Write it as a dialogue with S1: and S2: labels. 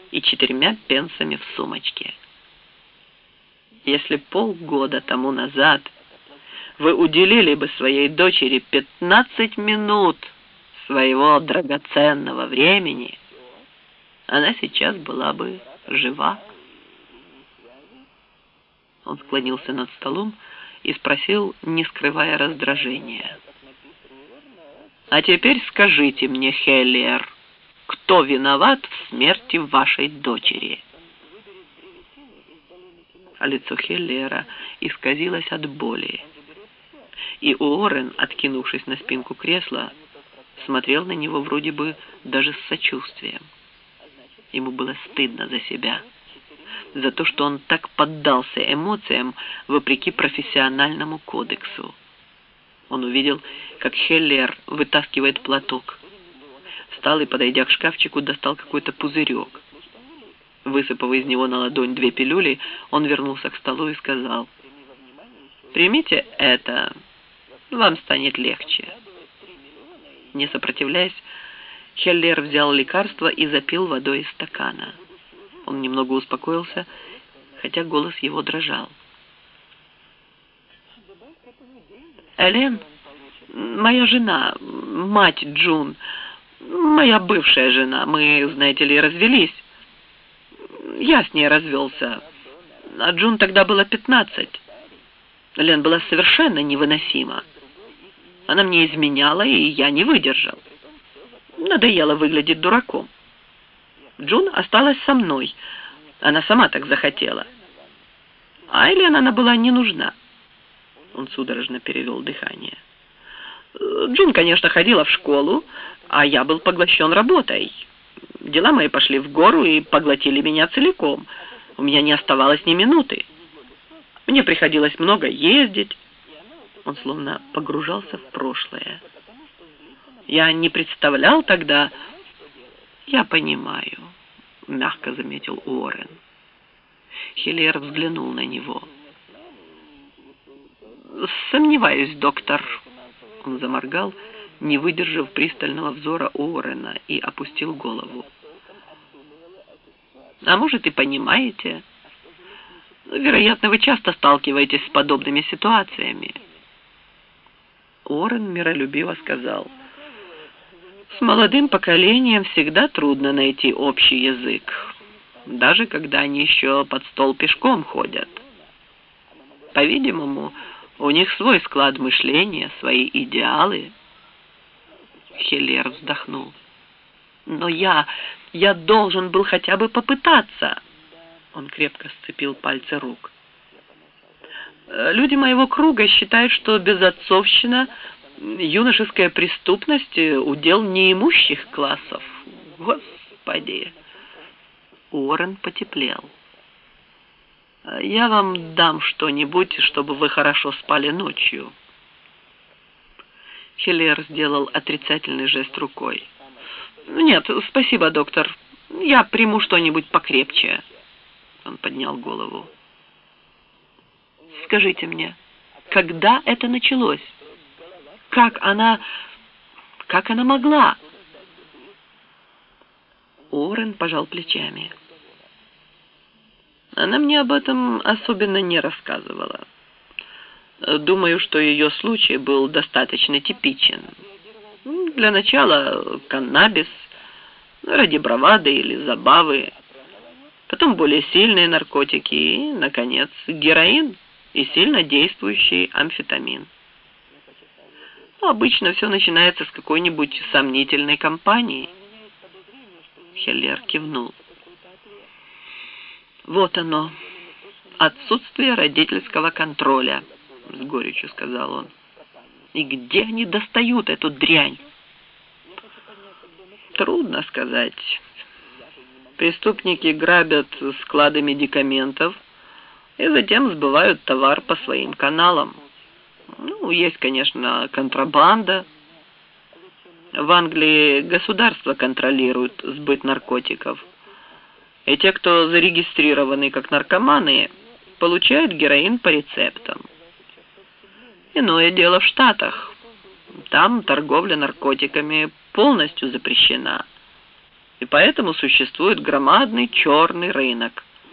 S1: и 4 пенсами в сумочке. Если полгода тому назад вы уделили бы своей дочери 15 минут своего драгоценного времени, она сейчас была бы жива. Он склонился над столом и спросил, не скрывая раздражения: «А теперь скажите мне, Хеллиер, кто виноват в смерти вашей дочери?» А лицо Хеллиера исказилось от боли, и Уоррен, откинувшись на спинку кресла, смотрел на него вроде бы даже с сочувствием. Ему было стыдно за себя, за то, что он так поддался эмоциям вопреки профессиональному кодексу. Он увидел, как Хеллиер вытаскивает платок. Встал и, подойдя к шкафчику, достал какой-то пузырек. Высыпав из него на ладонь 2 пилюли, он вернулся к столу и сказал: «Примите это, вам станет легче». Не сопротивляясь, Хеллиер взял лекарство и запил водой из стакана. Он немного успокоился, хотя голос его дрожал. «Элен, моя жена, мать Джун, моя бывшая жена, мы, знаете ли, развелись. Я с ней развелся, а Джун тогда было 15. Элен была совершенно невыносима. Она мне изменяла, и я не выдержал. Надоело выглядеть дураком. Джун осталась со мной. Она сама так захотела. А Элен она была не нужна». Он судорожно перевел дыхание. «Джун, конечно, ходила в школу, а я был поглощен работой. Дела мои пошли в гору и поглотили меня целиком. У меня не оставалось ни минуты. Мне приходилось много ездить». Он словно погружался в прошлое. «Я не представлял тогда...» «Я понимаю», — мягко заметил Уоррен. Хеллиер взглянул на него. «Сомневаюсь, доктор». Он заморгал, не выдержав пристального взора Уоррена, и опустил голову. «А может, и понимаете. Вероятно, вы часто сталкиваетесь с подобными ситуациями». Уоррен миролюбиво сказал: «С молодым поколением всегда трудно найти общий язык, даже когда они еще под стол пешком ходят. По-видимому, у них свой склад мышления, свои идеалы». Хеллиер вздохнул. «Но я должен был хотя бы попытаться». Он крепко сцепил пальцы рук. «Люди моего круга считают, что безотцовщина, юношеская преступность — удел неимущих классов. Господи!» Уоррен потеплел. «Я вам дам что-нибудь, чтобы вы хорошо спали ночью». Хеллиер сделал отрицательный жест рукой. «Нет, спасибо, доктор. Я приму что-нибудь покрепче». Он поднял голову. «Скажите мне, когда это началось? Как она могла?» Уоррен пожал плечами. «Она мне об этом особенно не рассказывала. Думаю, что ее случай был достаточно типичен. Для начала каннабис, ради бравады или забавы, потом более сильные наркотики и, наконец, героин и сильно действующий амфетамин. Обычно все начинается с какой-нибудь сомнительной компании». Хеллиер кивнул. «Вот оно, отсутствие родительского контроля», — с горечью сказал он. «И где они достают эту дрянь?» «Трудно сказать. Преступники грабят склады медикаментов и затем сбывают товар по своим каналам. Есть, конечно, контрабанда. В Англии государство контролирует сбыт наркотиков. И те, кто зарегистрированы как наркоманы, получают героин по рецептам. Иное дело в Штатах. Там торговля наркотиками полностью запрещена. И поэтому существует громадный черный рынок.